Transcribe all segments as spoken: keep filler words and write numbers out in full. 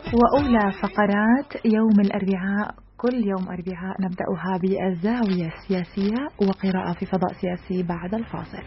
وأولى فقرات يوم الأربعاء، كل يوم أربعاء نبدأها بالزاوية السياسية وقراءة في فضاء سياسي بعد الفاصل.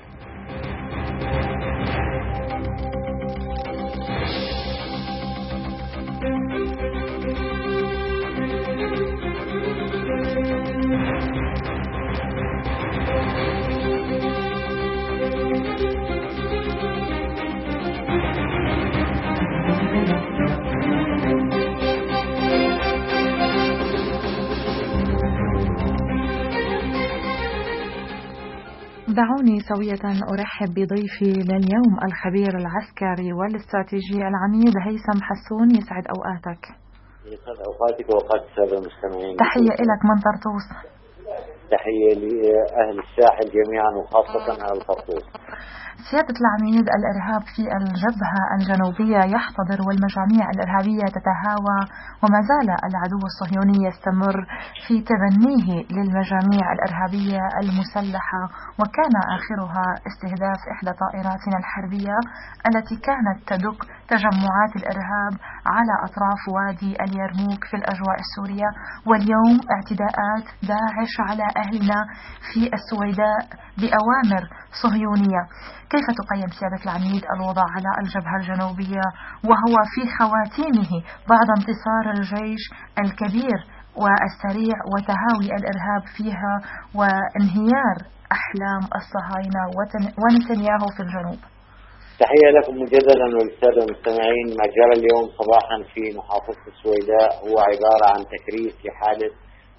دعوني سوية أرحب بضيفي لليوم الخبير العسكري والاستراتيجي العميد هيثم حسون. يسعد أوقاتك. يسعد أوقاتك وأوقات السادة المستمعين. تحية إلك من طرطوس. تحية لأهل الساحل جميعا وخاصة أهل طرطوس. سيادة العميد، الإرهاب في الجبهة الجنوبية يحتضر والمجاميع الإرهابية تتهاوى، وما زال العدو الصهيوني يستمر في تبنيه للمجاميع الإرهابية المسلحة، وكان آخرها استهداف إحدى طائراتنا الحربية التي كانت تدق تجمعات الإرهاب على أطراف وادي اليرموك في الأجواء السورية، واليوم اعتداءات داعش على أهلنا في السويداء بأوامر صهيونية. كيف تقيم سيادة العميد الوضع على الجبهة الجنوبية وهو في خواتيمه بعد انتصار الجيش الكبير والسريع وتهاوي الإرهاب فيها وانهيار أحلام الصهاينة ونتنياهو في الجنوب؟ تحية لكم مجددا وللسادة المستمعين. ما جرى اليوم صباحا في محافظة السويداء هو عبارة عن تكريس لحالة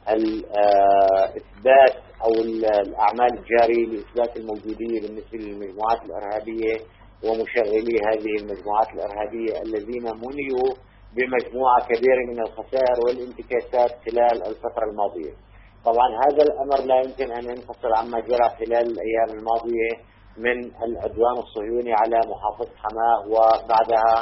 الإثبات أو الأعمال الجارية لإثبات الموجودية بالنسبة للمجموعات الإرهابية ومشغلي هذه المجموعات الإرهابية الذين منيوا بمجموعة كبيرة من الخسائر والانتكاسات خلال الفترة الماضية. طبعا هذا الأمر لا يمكن أن ينفصل عما جرى خلال الأيام الماضية من العدوان الصهيوني على محافظة حماة وبعدها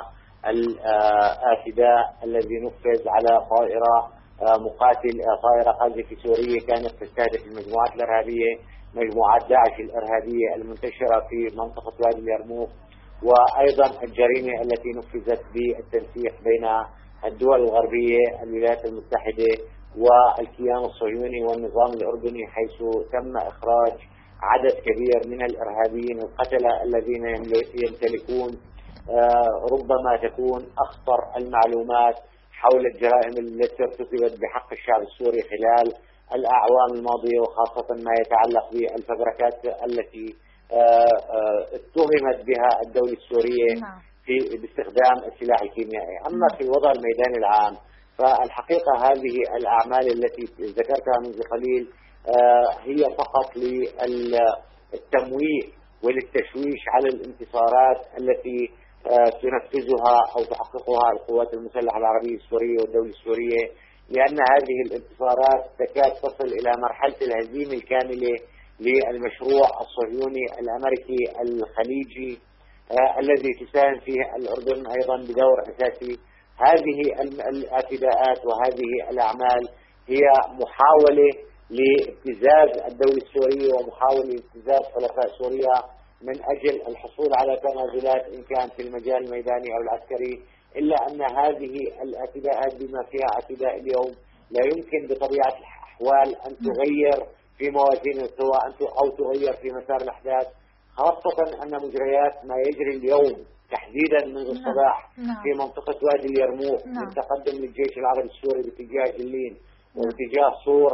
الاعتداء الذي نفذ على طائرة مقاتل طائرة قاذفة سورية كانت تستهدف المجموعات الإرهابية، مجموعات داعش الإرهابية المنتشرة في منطقة وادي اليرموك، وأيضا الجريمة التي نفذت بالتنسيق بين الدول الغربية الولايات المتحدة والكيان الصهيوني والنظام الأردني، حيث تم إخراج عدد كبير من الإرهابيين القتلة الذين يمتلكون ربما تكون أخطر المعلومات حول الجرائم التي ارتكبت بحق الشعب السوري خلال الأعوام الماضية، وخاصة ما يتعلق بالفبركات التي اتهمت بها الدولة السورية في باستخدام السلاح الكيميائي. أما في الوضع الميداني العام فالحقيقة هذه الأعمال التي ذكرتها منذ قليل هي فقط للتمويه وللتشويش على الانتصارات التي تنفذها أو تحققها القوات المسلحة العربية السورية والدولة السورية، لأن هذه الانتصارات تكاد تصل إلى مرحلة الهزيمة الكاملة للمشروع الصهيوني الأمريكي الخليجي آه الذي تساهم فيه الأردن أيضا بدور أساسي. هذه الاعتداءات وهذه الأعمال هي محاولة لابتزاز الدولة السورية ومحاولة لابتزاز حلفاء سوريا من أجل الحصول على تنازلات إن كان في المجال الميداني أو العسكري، إلا أن هذه الاعتداءات بما فيها اعتداء اليوم لا يمكن بطبيعة الأحوال أن تغير في موازين القوى أو تغير في مسار الأحداث، خاصة أن مجريات ما يجري اليوم تحديدا منذ الصباح في منطقة وادي اليرموك من تقدم للجيش العربي السوري باتجاه جلين واتجاه صور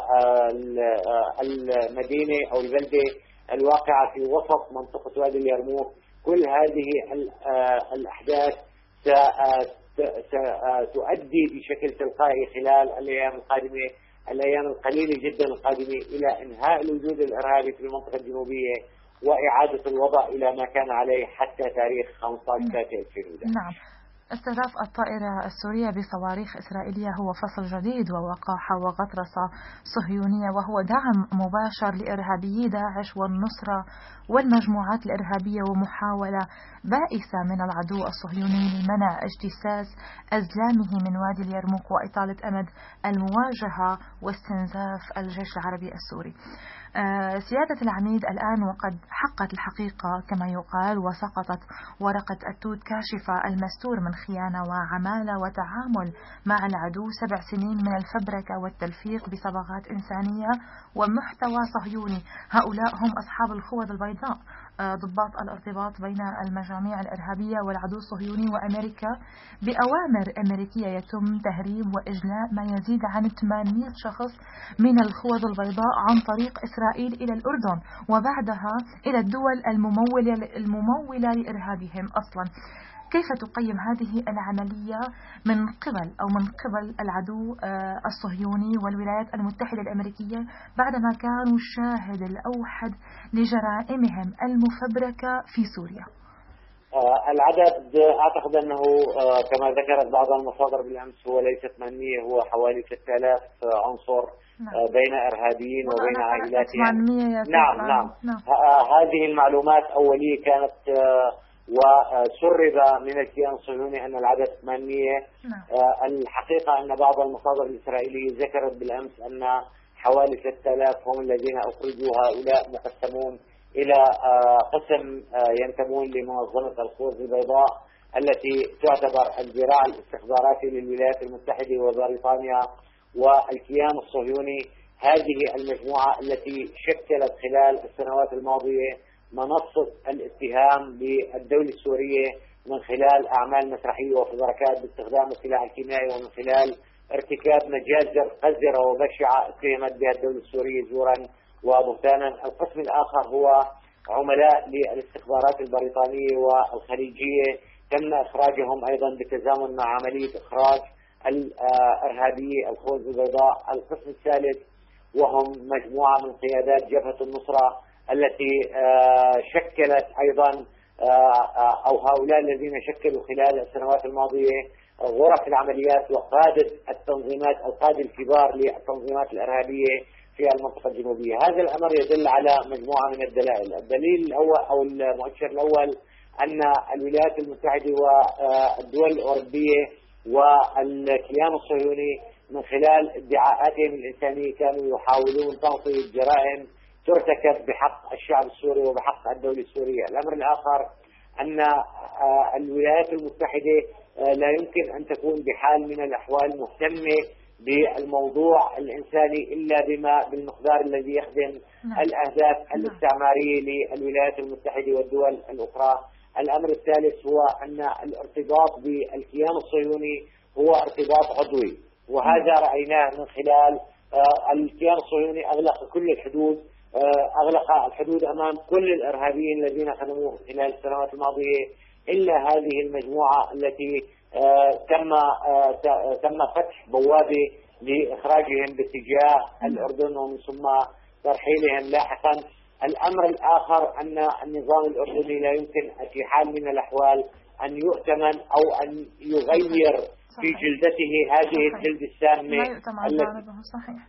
المدينة أو البلدة الواقعة في وسط منطقة وادي اليرموك، كل هذه الأحداث ستؤدي بشكل تلقائي خلال الأيام القادمة الأيام القليلة جدا القادمة إلى إنهاء الوجود الإرهابي في المنطقة الجنوبية وإعادة الوضع إلى ما كان عليه حتى تاريخ خمسة عشر ثلاثة ألفين وأحد عشر. نعم. استهداف الطائرة السورية بصواريخ إسرائيلية هو فصل جديد ووقاحة وغطرسة صهيونية، وهو دعم مباشر لإرهابيي داعش والنصرة والمجموعات الإرهابية، ومحاولة بائسة من العدو الصهيوني لمنع اجتثاث أزلامه من وادي اليرموك وإطالة أمد المواجهة واستنزاف الجيش العربي السوري. سيادة العميد، الآن وقد حقت الحقيقة كما يقال وسقطت ورقة التوت كاشفة المستور من خيانة وعمالة وتعامل مع العدو، سبع سنين من الفبركة والتلفيق بصبغات إنسانية ومحتوى صهيوني. هؤلاء هم أصحاب الخوذ البيضاء، ضباط الارتباط بين المجاميع الإرهابية والعدو الصهيوني وأمريكا. بأوامر أمريكية يتم تهريب وإجلاء ما يزيد عن ثمانمئة شخص من الخوذ البيضاء عن طريق إسرائيل إلى الأردن وبعدها إلى الدول الممولة, الممولة لإرهابهم أصلا. كيف تقيم هذه العملية من قبل أو من قبل العدو الصهيوني والولايات المتحدة الأمريكية بعدما كانوا الشاهد الأوحد لجرائمهم المفبركة في سوريا؟ العدد أعتقد أنه كما ذكرت بعض المصادر بالأمس هو ليس ثمانمئة، هو حوالي ستة آلاف عنصر بين إرهابيين وبين عائلاتهم. نعم نعم, نعم. هذه المعلومات أولية كانت وسرب من الكيان الصهيوني أن العدد ثمانمئة. الحقيقة أن بعض المصادر الإسرائيلية ذكرت بالأمس أن حوالي ستة آلاف هم الذين أخرجوا. هؤلاء مقسمون إلى قسم ينتمون لمنظمة الخوذ البيضاء التي تعتبر الذراع الاستخباراتي للولايات المتحدة وبريطانيا والكيان الصهيوني. هذه المجموعة التي شكلت خلال السنوات الماضية منصة الاتهام بالدولة السورية من خلال أعمال مسرحية وفبركات باستخدام السلاح الكيميائي ومن خلال ارتكاب مجازر قذرة وبشعة اتهمت بها الدولة السورية زورا وبهتانا. القسم الآخر هو عملاء للاستخبارات البريطانية والخليجية تم إخراجهم أيضا بالتزامن مع عملية إخراج الإرهابية الخوذ البيضاء. القسم الثالث وهم مجموعة من قيادات جبهة النصرة التي شكلت أيضا أو هؤلاء الذين شكلوا خلال السنوات الماضية غرف العمليات وقادة التنظيمات القادة الكبار للتنظيمات الإرهابية في المنطقة الجنوبية. هذا الأمر يدل على مجموعة من الدلائل. الدليل الأول أو المؤشر الأول أن الولايات المتحدة والدول الأوروبية والكيان الصهيوني من خلال ادعاءاتهم الإنسانية كانوا يحاولون تغطية جرائم ترتكب بحق الشعب السوري وبحق الدولة السورية. الأمر الآخر أن الولايات المتحدة لا يمكن أن تكون بحال من الأحوال مهتمة بالموضوع الإنساني إلا بما بالمقدار الذي يخدم الأهداف الاستعمارية للولايات المتحدة والدول الأخرى. الأمر الثالث هو أن الارتباط بالكيان الصهيوني هو ارتباط عضوي، وهذا رأيناه من خلال الكيان الصهيوني أغلق كل الحدود، أغلق الحدود أمام كل الإرهابيين الذين خدموه خلال السنوات الماضية إلا هذه المجموعة التي تم تم فتح بوابة لإخراجهم باتجاه الأردن ومن ثم ترحيلهم لاحقا. الأمر الآخر أن النظام الأردني لا يمكن في حال من الأحوال أن يؤتمن أو أن يغير في جلدته هذه الجلد السامة التي صحيح.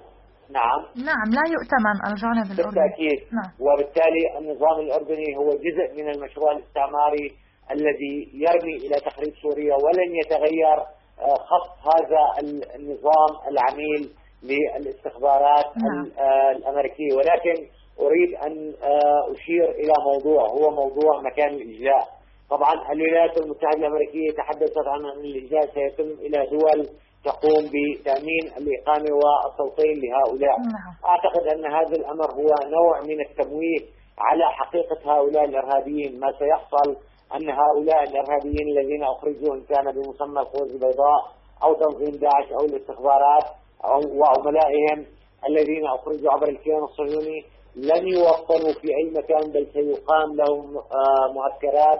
نعم نعم لا يؤتمن الجانب الأردني بالتأكيد. نعم. وبالتالي النظام الأردني هو جزء من المشروع الاستعماري الذي يرمي إلى تخريب سوريا، ولن يتغير خط هذا النظام العميل للاستخبارات نعم. الأمريكية. ولكن أريد أن أشير إلى موضوع هو موضوع مكان الإجلاء. طبعا الولايات المتحدة الأمريكية تحدثت عن أن الإجلاء سيتم إلى دول تقوم بتأمين الإقامة والتوطين لهؤلاء نعم. أعتقد أن هذا الأمر هو نوع من التمويه على حقيقة هؤلاء الإرهابيين. ما سيحصل أن هؤلاء الإرهابيين الذين أخرجوا إن كان بمسمى الخوذ البيضاء أو تنظيم داعش أو الاستخبارات أو وعملائهم الذين أخرجوا عبر الكيان الصهيوني لن يوطنوا في أي مكان، بل سيقام لهم معسكرات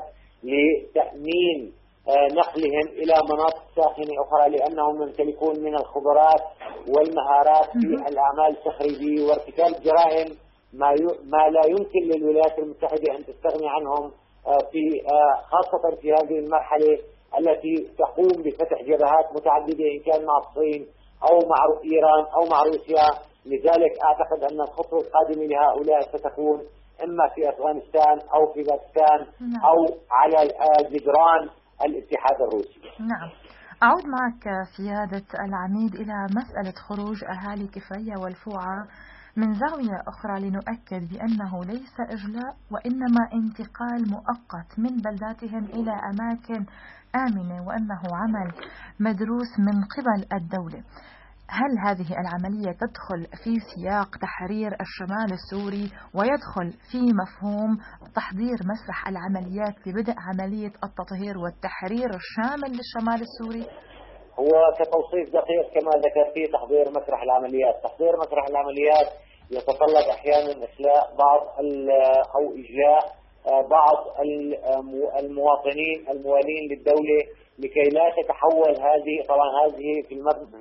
لتأمين نقلهم إلى مناطق ساخنة أخرى، لأنهم يمتلكون من الخبرات والمهارات في الأعمال التخريبية وارتكاب جرائم ما ما لا يمكن للولايات المتحدة أن تستغني عنهم في خاصة في هذه المرحلة التي تقوم بفتح جبهات متعددة إن كان مع الصين أو مع إيران أو مع روسيا. لذلك أعتقد أن الخطوة القادمة لهؤلاء ستكون إما في أفغانستان أو في باكستان أو على جدران الاتحاد الروسي. نعم. أعود معك سيادة العميد إلى مسألة خروج أهالي كفرية والفوعة من زاوية أخرى لنؤكد بأنه ليس إجلاء وإنما انتقال مؤقت من بلداتهم إلى أماكن آمنة، وأنه عمل مدروس من قبل الدولة. هل هذه العملية تدخل في سياق تحرير الشمال السوري ويدخل في مفهوم تحضير مسرح العمليات لبدء عملية التطهير والتحرير الشامل للشمال السوري؟ هو كتوصيف دقيق كما ذكرتي تحضير مسرح العمليات. تحضير مسرح العمليات يتطلب أحيانا إخلاء بعض أو إجلاء بعض المواطنين الموالين للدولة لكي لا تتحول هذه، طبعا هذه في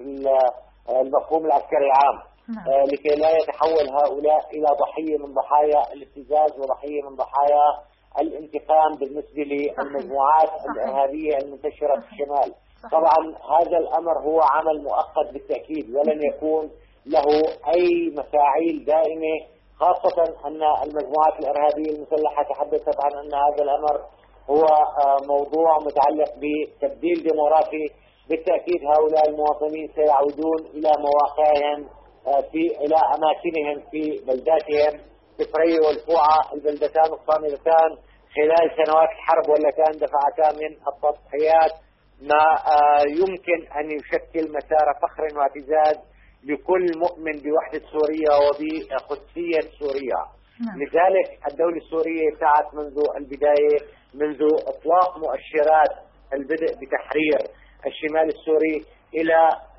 المفهوم العسكري العام، آه لكي لا يتحول هؤلاء إلى ضحية من ضحايا الابتزاز وضحية من ضحايا الانتقام بالنسبة للمجموعات الإرهابية المنتشرة في الشمال. طبعا هذا الأمر هو عمل مؤقت بالتأكيد ولن يكون له أي مفاعيل دائمة، خاصة أن المجموعات الإرهابية المسلحة تحدثت عن أن هذا الأمر هو موضوع متعلق بتبديل ديموغرافي. بالتأكيد هؤلاء المواطنين سيعودون إلى مواقعهم في إلى أماكنهم في بلداتهم. سفرية والفوعة البلدتان الصامدتان خلال سنوات الحرب واللتان دفعتا من التضحيات ما يمكن أن يشكل مسار فخر واعتزاز لكل مؤمن بوحدة سوريا وبقدسية سوريا. لذلك الدولة السورية سعت منذ البداية، منذ إطلاق مؤشرات البدء بتحرير الشمال السوري، إلى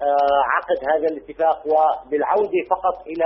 عقد هذا الاتفاق وبالعودة فقط إلى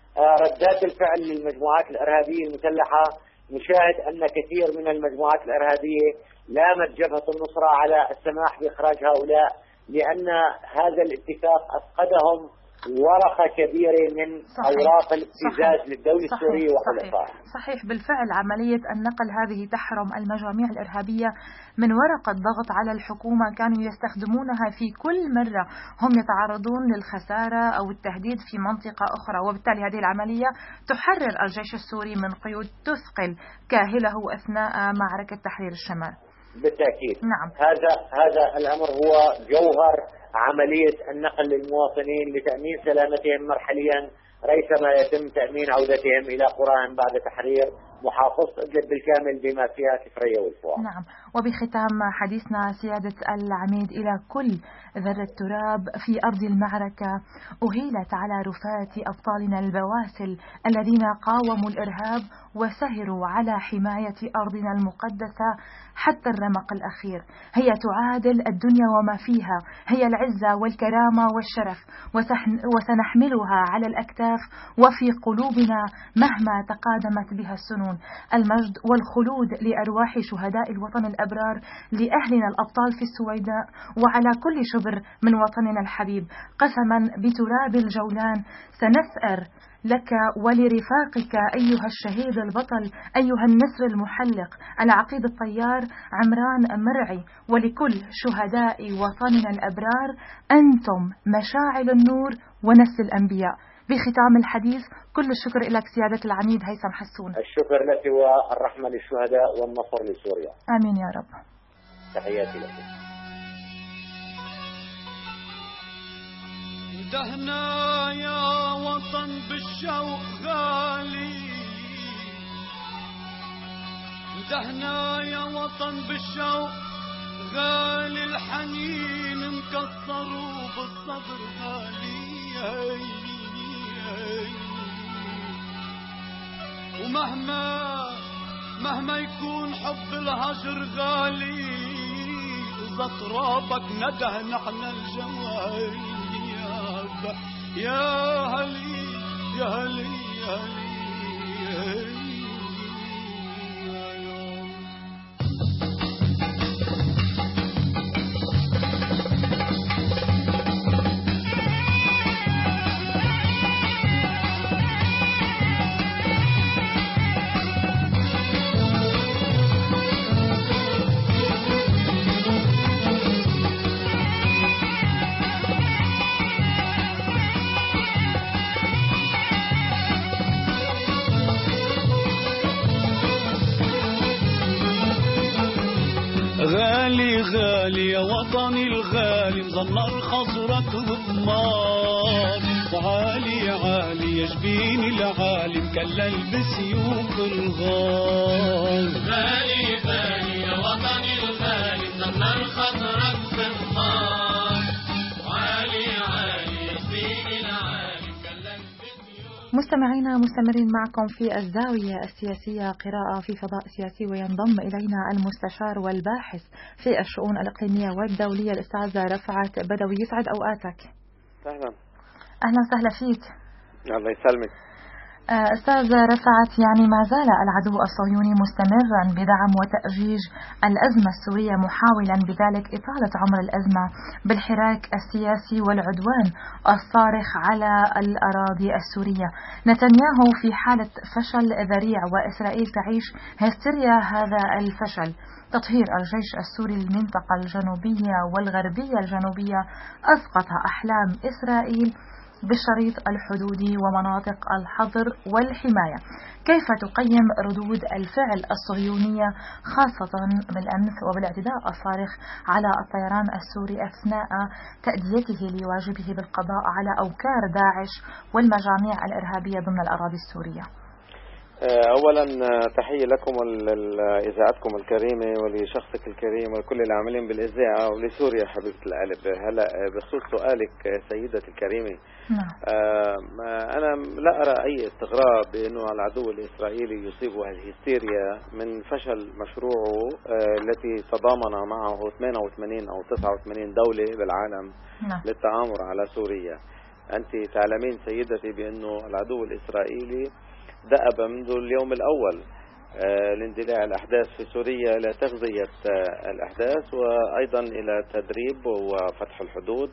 ردات الفعل للمجموعات الإرهابية المسلحة. نشاهد أن كثير من المجموعات الإرهابية لامت جبهة النصرة على السماح بإخراج هؤلاء، لأن هذا الاتفاق أفقدهم ورقة كبيرة من صحيح. أوراق الابتزاز للدولة صحيح. السورية وحلفائها. صحيح. صحيح بالفعل عملية النقل هذه تحرم المجاميع الإرهابية من ورقة ضغط على الحكومة كانوا يستخدمونها في كل مرة هم يتعرضون للخسارة أو التهديد في منطقة أخرى، وبالتالي هذه العملية تحرر الجيش السوري من قيود تثقل كاهله أثناء معركة تحرير الشمال. بالتأكيد. نعم. هذا هذا الأمر هو جوهر عملية النقل للمواطنين لتأمين سلامتهم مرحليا، ريثما يتم تأمين عودتهم إلى قراهم بعد تحرير محافظة إدلب بالكامل بما فيها سفرية والفوعة. نعم. وبختام حديثنا سيادة العميد، إلى كل ذرة تراب في أرض المعركة أهيلت على رفات أبطالنا البواسل الذين قاوموا الإرهاب وسهروا على حماية أرضنا المقدسة حتى الرمق الأخير. هي تعادل الدنيا وما فيها، هي العزة والكرامة والشرف، وسنحملها على الأكتاف وفي قلوبنا مهما تقادمت بها السنون. المجد والخلود لأرواح شهداء الوطن الأبرار، لأهلنا الأبطال في السويداء وعلى كل شبر من وطننا الحبيب. قسما بتراب الجولان سنثأر لك ولرفاقك أيها الشهيد البطل، أيها النسر المحلق، العقيد الطيار عمران مرعي، ولكل شهداء وطننا الأبرار. أنتم مشاعل النور ونسل الأنبياء. بختام الحديث كل الشكر لك سيادة العميد هيثم حسون. الشكر لك والرحمة للشهداء والنصر لسوريا. آمين يا رب. تحياتي لك. دهنا يا وطن بالشوق غالي، دهنا يا وطن بالشوق غالي، الحنين مكسر وبالصبر غالي. ومهما مهما يكون حب الهجر غالي، إذا ترابك نده نحن الجوالي. يا هلي يا هلي يا هلي غالي غالي يا وطني الغالي، مزمر خضرك غضمار. وعالي عالي يا جبين العالي مكلل بسيوف الغار. غالي غالي يا وطني الغالي مسمر خطرك في النار. وعالي عالي يا جبين العالي مكلل بسيوف. مستمعينا مستمرين معكم في الزاوية السياسية قراءة في فضاء سياسي، وينضم إلينا المستشار والباحث في الشؤون الإقليمية والدولية الأستاذ رفعت بدوي. يسعد أوقاتك. أهلا أهلا وسهلا فيك. الله يسلمك. أستاذ رفعت، يعني ما زال العدو الصهيوني مستمرا بدعم وتأجيج الأزمة السورية، محاولا بذلك إطالة عمر الأزمة بالحراك السياسي والعدوان الصارخ على الأراضي السورية. نتنياهو في حالة فشل ذريع، وإسرائيل تعيش هستيريا هذا الفشل. تطهير الجيش السوري للمنطقة الجنوبية والغربية الجنوبية أسقط أحلام إسرائيل بالشريط الحدودي ومناطق الحظر والحماية. كيف تقيم ردود الفعل الصهيونية خاصة بالأمس وبالاعتداء الصارخ على الطيران السوري أثناء تأديته لواجبه بالقضاء على أوكار داعش والمجاميع الإرهابية ضمن الأراضي السورية؟ أولا تحية لكم ولإذاعتكم الكريمة ولشخصك الكريم ولكل العاملين بالإذاعة ولسوريا حبيبة القلب. هلا بخصوص سؤالك سيدتي الكريمة، أنا لا أرى أي استغراب بأنه العدو الإسرائيلي يصيبه الهستيريا من فشل مشروعه التي تضامن معه ثمانية وثمانين أو تسعة وثمانين دولة بالعالم للتآمر على سوريا. أنت تعلمين سيدتي بأنه العدو الإسرائيلي دأب منذ اليوم الأول لاندلاع الأحداث في سوريا إلى تغذية الأحداث، وأيضا إلى تدريب وفتح الحدود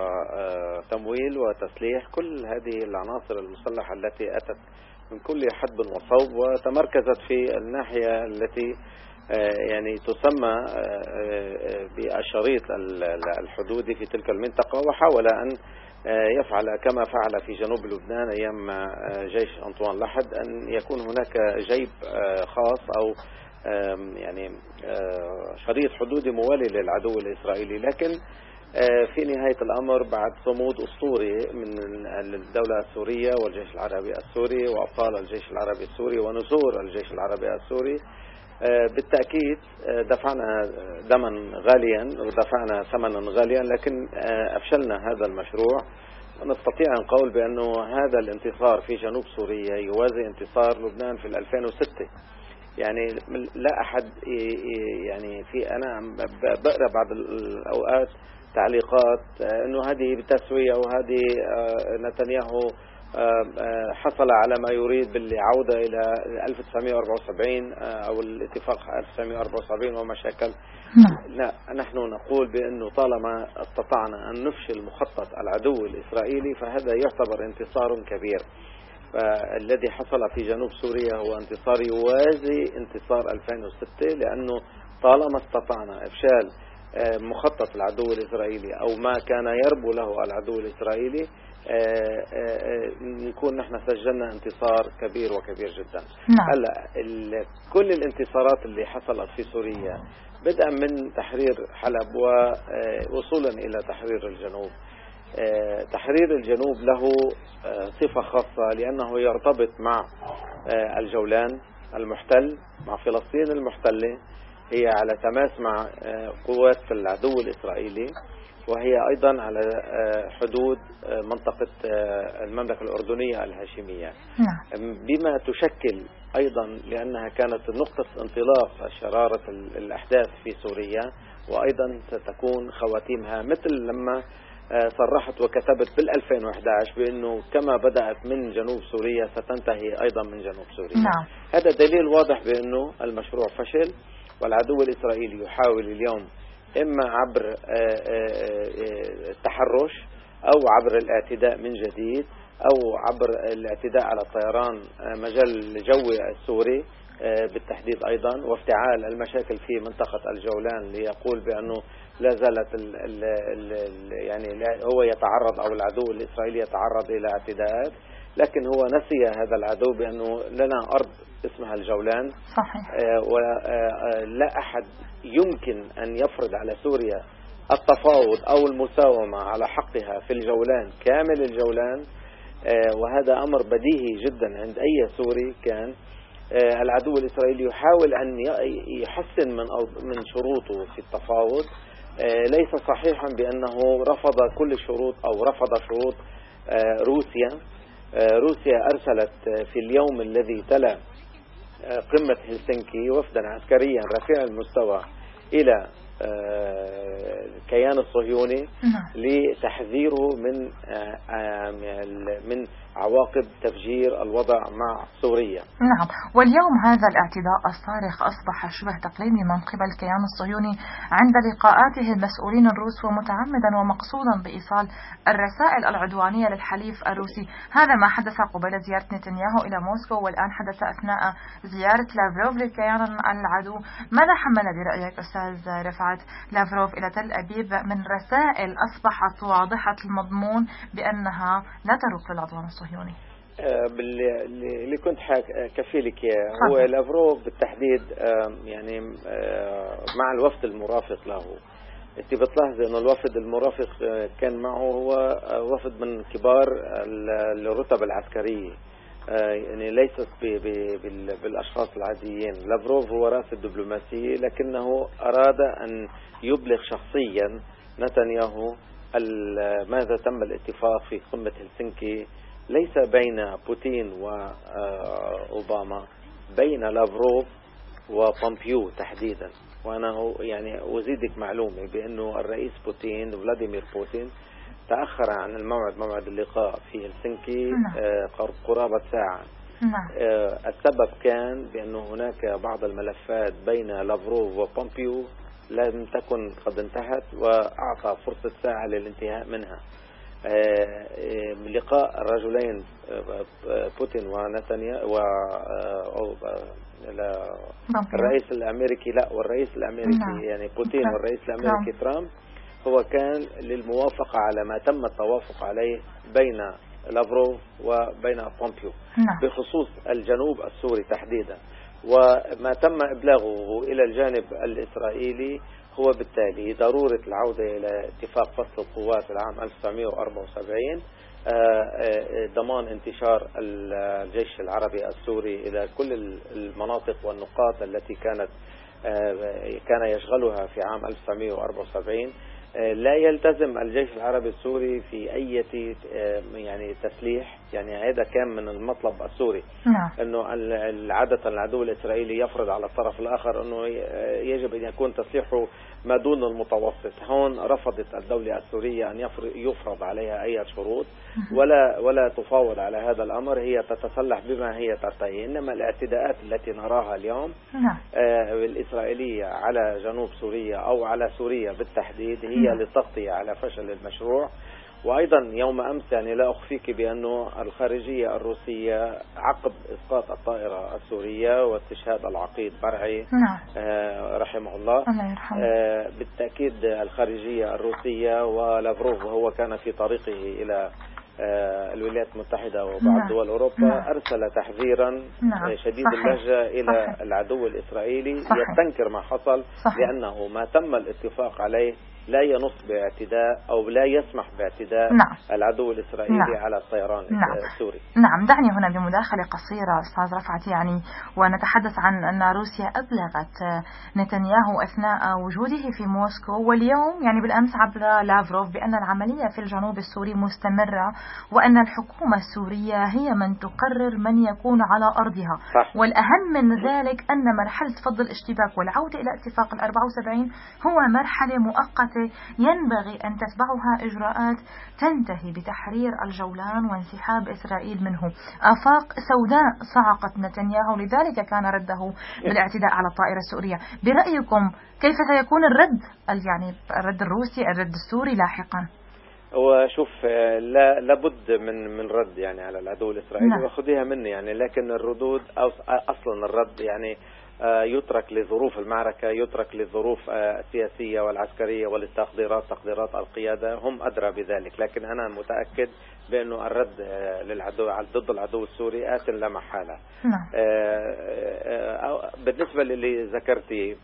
وتمويل وتسليح كل هذه العناصر المسلحة التي أتت من كل حدب وصوب، وتمركزت في الناحية التي يعني تسمى بالشريط الحدودي في تلك المنطقة، وحاول أن يفعل كما فعل في جنوب لبنان أيام جيش أنطوان لحد، أن يكون هناك جيب خاص أو يعني شريط حدودي موالي للعدو الإسرائيلي. لكن في نهاية الأمر بعد صمود أسطوري من الدولة السورية والجيش العربي السوري وأبطال الجيش العربي السوري ونسور الجيش العربي السوري، بالتأكيد دفعنا دما غاليا ودفعنا ثمنا غاليا، لكن أفشلنا هذا المشروع. ونستطيع أن نقول بأنه هذا الانتصار في جنوب سوريا يوازي انتصار لبنان في ألفين وستة. يعني لا أحد يعني في أنا بقرأ بعض الأوقات تعليقات أنه هذه بتسوية وهذه نتنياهو حصل على ما يريد بالعودة إلى ألف وتسعمئة وأربعة وسبعين أو الاتفاق ألف وتسعمئة وأربعة وسبعين ومشاكل. لا، نحن نقول بأنه طالما استطعنا أن نفشل مخطط العدو الإسرائيلي فهذا يعتبر انتصار كبير. فالذي حصل في جنوب سوريا هو انتصار يوازي انتصار ألفين وستة، لأنه طالما استطعنا إفشال مخطط العدو الإسرائيلي أو ما كان يربو له العدو الإسرائيلي نكون نحن سجلنا انتصار كبير وكبير جدا. هلا كل الانتصارات اللي حصلت في سوريا بدءا من تحرير حلب ووصولا إلى تحرير الجنوب، تحرير الجنوب له صفة خاصة لأنه يرتبط مع الجولان المحتل، مع فلسطين المحتلة، هي على تماس مع قوات العدو الإسرائيلي، وهي أيضا على حدود منطقة المملكة الأردنية الهاشمية، بما تشكل أيضا لأنها كانت نقطة انطلاق شرارة الأحداث في سوريا، وأيضا ستكون خواتيمها مثل لما صرحت وكتبت بالألفين وإحدى عشر بأنه كما بدأت من جنوب سوريا ستنتهي أيضا من جنوب سوريا. نعم. هذا دليل واضح بأنه المشروع فشل، والعدو الإسرائيلي يحاول اليوم إما عبر التحرش أو عبر الاعتداء من جديد أو عبر الاعتداء على الطيران مجال الجوي السوري بالتحديد أيضا، وافتعال المشاكل في منطقة الجولان ليقول بأنه لا زالت ال ال ال يعني هو يتعرض أو العدو الإسرائيلي يتعرض إلى اعتداءات، لكن هو نسي هذا العدو بأنه لنا أرض اسمها الجولان. صحيح. ولا أحد يمكن أن يفرض على سوريا التفاوض أو المساومة على حقها في الجولان كامل الجولان وهذا أمر بديهي جدا عند أي سوري كان. العدو الإسرائيلي يحاول أن يحسن من من شروطه في التفاوض. ليس صحيحا بأنه رفض كل الشروط أو رفض شروط روسيا. روسيا أرسلت في اليوم الذي تلا قمة هلسنكي وفدا عسكريا رفيع المستوى إلى الكيان الصهيوني لتحذيره من من عواقب تفجير الوضع مع سوريا. نعم، واليوم هذا الاعتداء الصارخ أصبح شبه تقليدي من قبل الكيان الصهيوني عند لقاءاته المسؤولين الروس، ومتعمدا ومقصودا بإيصال الرسائل العدوانية للحليف الروسي. هذا ما حدث قبيل زيارة نتنياهو إلى موسكو، والآن حدث أثناء زيارة لافروف للكيان العدو. ماذا حمل برأيك أستاذ رفعت لافروف إلى تل أبيب من رسائل أصبحت واضحة المضمون بأنها لا تروق للعدوان الصهيوني؟ اللي كنت كفيلك هو لافروف بالتحديد، يعني مع الوفد المرافق له. انت بتلاحظ انه الوفد المرافق كان معه هو وفد من كبار الرتب العسكرية، يعني ليست بالاشخاص العاديين. لافروف هو راس الدبلوماسية، لكنه اراد ان يبلغ شخصيا نتنياهو ماذا تم الاتفاق في قمة هلسنكي، ليس بين بوتين وأوباما، بين لافروف وبومبيو تحديدا. وأنا يعني أزيدك معلومة بأنه الرئيس بوتين فلاديمير بوتين تأخر عن الموعد موعد اللقاء في هلسنكي قرابة ساعة. السبب كان بأنه هناك بعض الملفات بين لافروف وبومبيو لم تكن قد انتهت، وأعطى فرصة ساعة للانتهاء منها. لقاء الرجلين بوتين ونتنياهو والرئيس الأمريكي لا والرئيس الأمريكي نعم. يعني بوتين والرئيس الأمريكي نعم. ترامب، هو كان للموافقة على ما تم التوافق عليه بين لافروف وبين بومبيو نعم. بخصوص الجنوب السوري تحديدا، وما تم إبلاغه إلى الجانب الإسرائيلي هو بالتالي ضرورة العودة إلى اتفاق فصل القوات العام ألف وتسعمئة وأربعة وسبعين، ضمان انتشار الجيش العربي السوري إلى كل المناطق والنقاط التي كانت كان يشغلها في عام ألف وتسعمئة وأربعة وسبعين. لا يلتزم الجيش العربي السوري في أي يعني تسليح، يعني هذا كان من المطلب السوري نعم. أنه عادة العدو الإسرائيلي يفرض على الطرف الآخر أنه يجب أن يكون تسليحه ما دون المتوسط. هون رفضت الدولة السورية أن يفرض عليها أي شروط ولا ولا تفاوض على هذا الأمر، هي تتسلح بما هي ترتهي. إنما الاعتداءات التي نراها اليوم نعم. آه الإسرائيلية على جنوب سوريا أو على سوريا بالتحديد هي نعم. للتغطية على فشل المشروع. وأيضا يوم أمس يعني لا أخفيك بأنه الخارجية الروسية عقب إسقاط الطائرة السورية واستشهاد العقيد برعي نعم. آه رحمه الله, الله آه بالتأكيد الخارجية الروسية ولافروف وهو كان في طريقه إلى آه الولايات المتحدة وبعض نعم. دول أوروبا نعم. أرسل تحذيرا نعم. شديد صحيح. اللهجة إلى صحيح. العدو الإسرائيلي صحيح. يستنكر ما حصل صحيح. لأنه ما تم الاتفاق عليه لا ينص باعتداء أو لا يسمح باعتداء نعم. العدو الإسرائيلي نعم. على الطيران نعم. السوري. نعم، دعني هنا بمداخلة قصيرة أستاذ رفعت، يعني ونتحدث عن أن روسيا أبلغت نتنياهو أثناء وجوده في موسكو واليوم يعني بالأمس عبر لافروف بأن العملية في الجنوب السوري مستمرة، وأن الحكومة السورية هي من تقرر من يكون على أرضها صح. والأهم من ذلك أن مرحلة فض الاشتباك والعودة إلى اتفاق الأربعة وسبعين هو مرحلة مؤقتة ينبغي أن تتبعها إجراءات تنتهي بتحرير الجولان وانسحاب إسرائيل منه. آفاق سوداء صعقت نتنياهو، لذلك كان رده بالاعتداء على الطائرة السورية. برأيكم كيف سيكون الرد يعني الرد الروسي الرد السوري لاحقا؟ وشوف لا لابد من من رد يعني على العدو الإسرائيلي وخذيها مني يعني، لكن الردود أو أصلا الرد يعني يترك لظروف المعركة، يترك للظروف السياسية والعسكرية وللتقديرات تقديرات القيادة، هم أدرى بذلك. لكن أنا متأكد بأنه الرد للعدو ضد العدو السوري آت لا محالة. بالنسبة للي ذكرتي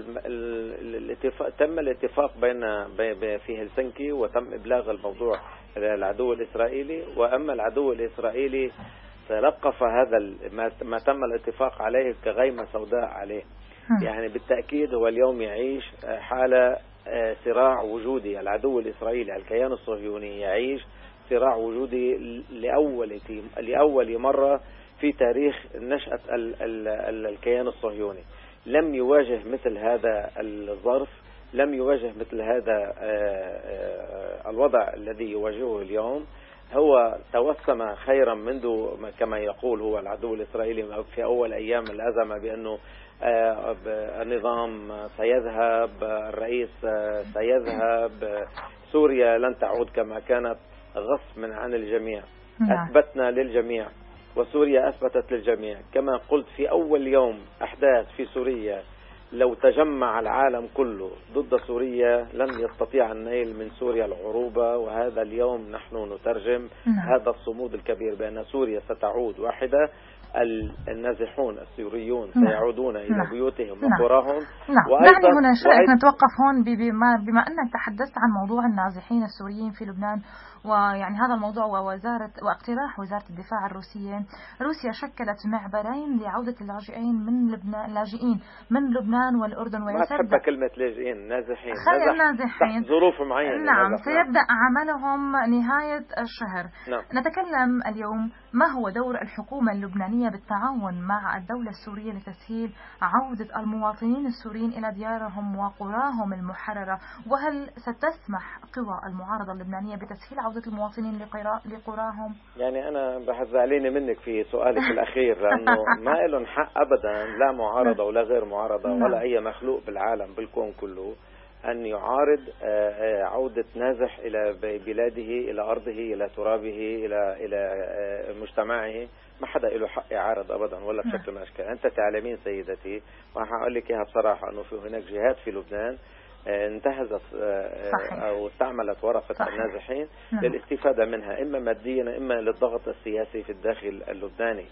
الاتفاق تم الاتفاق بين في هلسنكي وتم إبلاغ الموضوع العدو الإسرائيلي. وأما العدو الإسرائيلي تلقف هذا ما تم الاتفاق عليه كغيمة سوداء عليه. يعني بالتأكيد هو اليوم يعيش حالة صراع وجودي. العدو الإسرائيلي الكيان الصهيوني يعيش صراع وجودي لأول لأول مرة في تاريخ نشأة الكيان الصهيوني. لم يواجه مثل هذا الظرف، لم يواجه مثل هذا الوضع الذي يواجهه اليوم. هو توسم خيرا منذ كما يقول هو العدو الإسرائيلي في أول أيام الأزمة بأنه النظام سيذهب، الرئيس سيذهب، سوريا لن تعود كما كانت، غصب عن الجميع. أثبتنا للجميع وسوريا أثبتت للجميع. كما قلت في أول يوم أحداث في سوريا، لو تجمع العالم كله ضد سوريا لن يستطيع النيل من سوريا العروبة. وهذا اليوم نحن نترجم هذا الصمود الكبير بأن سوريا ستعود واحدة. النازحون السوريون سيعودون إلى نعم. بيوتهم وقراهم. نعم. دعني هنا شرعك نتوقف هون بما, بما أنك تحدثت عن موضوع النازحين السوريين في لبنان، ويعني هذا الموضوع ووزارة واقتراح وزارة الدفاع الروسية. روسيا شكلت معبرين لعودة اللاجئين من لبنان، لاجئين من لبنان والأردن. ما تحب كلمة لاجئين، نازحين، نازحين تحت ظروف معينة. نعم. سيبدأ عملهم نهاية الشهر. نعم. نتكلم اليوم ما هو دور الحكومة اللبنانية بالتعاون مع الدولة السورية لتسهيل عودة المواطنين السوريين إلى ديارهم وقراهم المحررة، وهل ستسمح قوى المعارضة اللبنانية بتسهيل عودة المواطنين لقراهم؟ يعني أنا بحزعليني منك في سؤالك الأخير، لأنه ما لهم حق أبدا، لا معارضة ولا غير معارضة ولا أي مخلوق بالعالم بالكون كله أن يعارض عودة نازح إلى بلاده، إلى أرضه، إلى ترابه، إلى إلى مجتمعه. ما حدا له حق يعارض أبدا ولا بشكل من الأشكال. أنت تعلمين سيدتي، وهقول لك إياها بصراحة، أنه في هناك جهات في لبنان انتهزت أو استعملت ورقة صحيح. النازحين للاستفادة منها، إما ماديا إما للضغط السياسي في الداخل اللبناني.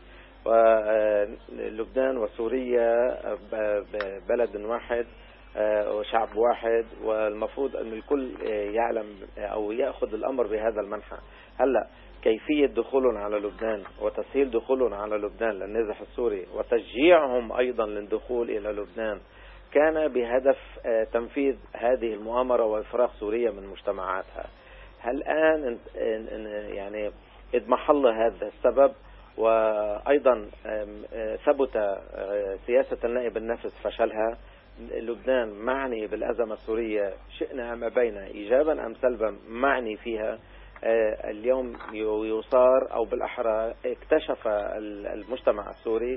ولبنان وسوريا بلد واحد وشعب واحد، والمفروض أن الكل يعلم أو يأخذ الأمر بهذا المنحى. هلأ كيفية دخولهم على لبنان وتسهيل دخولهم على لبنان للنازح السوري وتشجيعهم أيضا للدخول إلى لبنان كان بهدف تنفيذ هذه المؤامرة وإفراغ سوريا من مجتمعاتها. الآن يعني اضمحل هذا السبب، وأيضا ثبت سياسة النائب النفس فشلها. لبنان معني بالأزمة السورية، شئنا ما بين إيجابا أم سلبا معني فيها. اليوم يصار أو بالأحرى اكتشف المجتمع السوري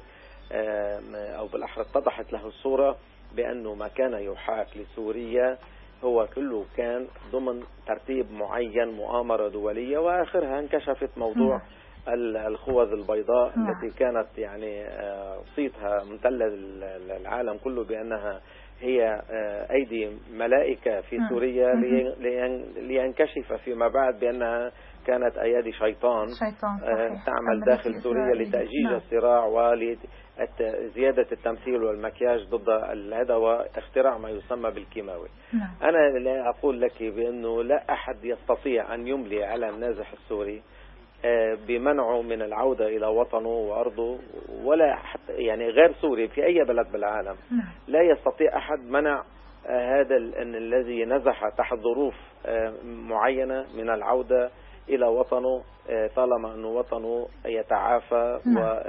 أو بالأحرى اتضحت له الصورة بأنه ما كان يحاك لسوريا هو كله كان ضمن ترتيب معين، مؤامرة دولية، وآخرها انكشفت موضوع الخوذ البيضاء التي كانت يعني صيتها ممتلة العالم كله بأنها هي أيدي ملائكة في سوريا، لينكشف فيما بعد بأنها كانت أيادي شيطان, شيطان تعمل داخل سوريا لتأجيج الصراع ولزيادة التمثيل والمكياج ضد هذا واختراع ما يسمى بالكيماوي. أنا لا أقول لك بأنه لا أحد يستطيع أن يملي على النازح السوري بمنعه من العودة إلى وطنه وأرضه، ولا حتى يعني غير سوري في أي بلد بالعالم لا يستطيع أحد منع هذا الذي نزح تحت ظروف معينة من العودة إلى وطنه طالما أنه وطنه يتعافى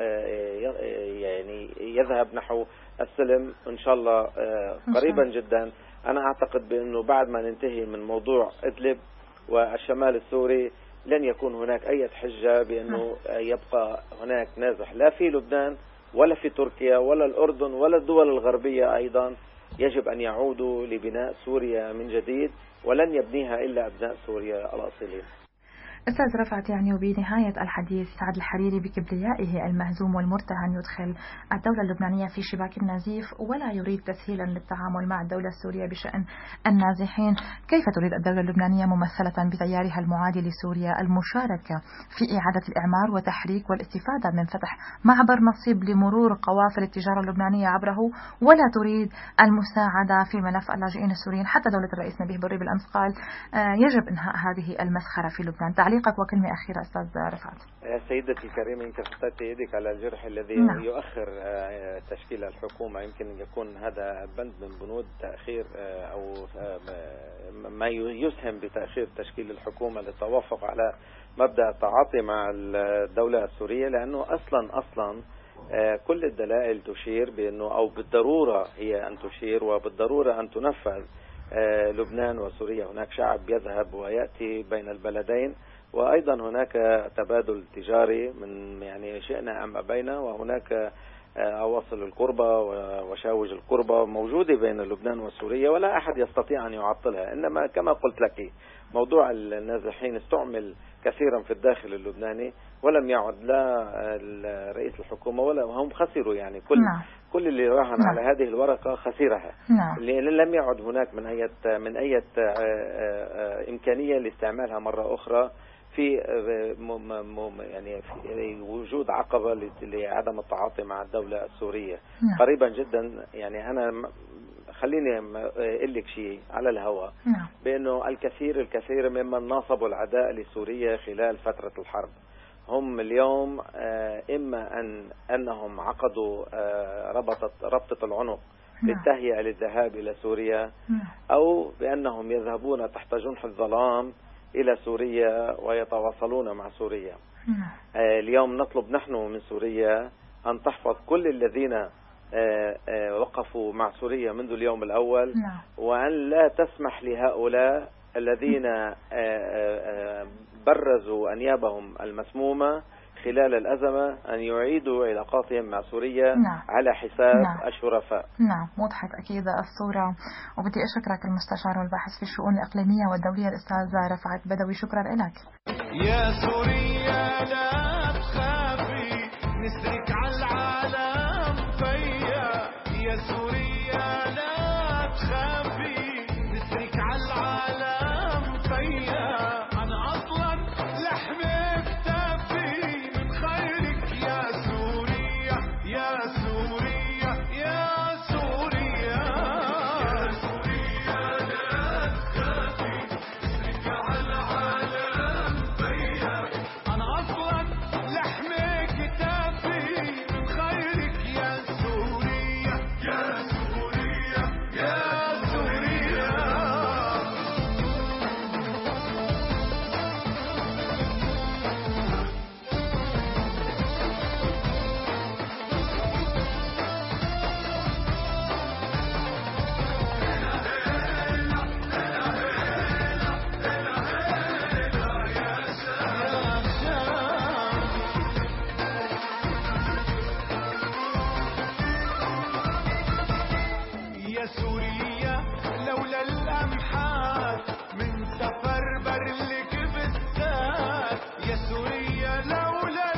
ويعني يذهب نحو السلم إن شاء الله قريبا جدا. أنا أعتقد بأنه بعد ما ننتهي من موضوع إدلب والشمال السوري لن يكون هناك أي حجة بأنه يبقى هناك نازح لا في لبنان ولا في تركيا ولا الأردن ولا الدول الغربية. أيضا يجب أن يعودوا لبناء سوريا من جديد، ولن يبنيها إلا أبناء سوريا الأصيلين. أستاذ رفعت، يعني وبنهاية الحديث سعد الحريري بكبريائه المهزوم والمرتهن يدخل الدولة اللبنانية في شباك النزيف ولا يريد تسهيلا للتعامل مع الدولة السورية بشأن النازحين. كيف تريد الدولة اللبنانية ممثلة بتيارها المعادي لسوريا المشاركة في إعادة الإعمار وتحريك والاستفادة من فتح معبر نصيب لمرور قوافل التجارة اللبنانية عبره، ولا تريد المساعدة في ملف اللاجئين السوريين؟ حتى دولة الرئيس نبيه بري بالأمس قال يجب إنهاء هذه المسخرة في لبنان. تعليقك وكلمة أخيرة أستاذ رفعت. سيدتي الكريمة، يمكن حطيت يدك على الجرح الذي نعم. يؤخر تشكيل الحكومة. يمكن يكون هذا بند من بنود تأخير أو ما يسهم بتأخير تشكيل الحكومة للتوافق على مبدأ التعاطي مع الدولة السورية، لأنه أصلا أصلا كل الدلائل تشير بأنه أو بالضرورة هي أن تشير وبالضرورة أن تنفذ. لبنان وسوريا هناك شعب يذهب ويأتي بين البلدين، وأيضا هناك تبادل تجاري من يعني شئنا أم أبينا، وهناك أواصل القربة وشاوج القربة موجودة بين لبنان وسوريا ولا أحد يستطيع أن يعطلها. إنما كما قلت لك موضوع النازحين استعمل كثيرا في الداخل اللبناني ولم يعد لا رئيس الحكومة ولا هم خسروا، يعني كل نعم. كل اللي راهن نعم. على هذه الورقة خسرها نعم. لأن لم يعد هناك من أي من أي إمكانية لاستعمالها مرة أخرى في يعني في وجود عقبة لعدم التعاطي مع الدولة السورية نعم. قريبا جدا. يعني أنا خليني أقول لك شيء على الهواء نعم. بأنه الكثير الكثير ممن ناصبوا العداء لسوريا خلال فترة الحرب هم اليوم إما أن أنهم عقدوا ربطة ربطة العنق للتهيئة للذهاب إلى سوريا أو بأنهم يذهبون تحت جنح الظلام إلى سوريا ويتواصلون مع سوريا. اليوم نطلب نحن من سوريا أن تحفظ كل الذين وقفوا مع سوريا منذ اليوم الأول وأن لا تسمح لهؤلاء الذين برزوا أنيابهم المسمومة خلال الأزمة أن يعيدوا علاقاتهم مع سوريا نعم. على حساب نعم. الشرفاء. نعم، وضحت أكيد الصورة. وبدي أشكرك المستشار والباحث في الشؤون الإقليمية والدولية الأستاذ رفعت بدوي، شكرا لك. يا سوريا لا تخافي نسرك على العالم فيا، يا سوريا لا تخافي نسرك على العالم فيا، أنا أصلا لحمي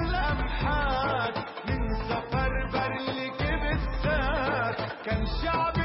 كان شعب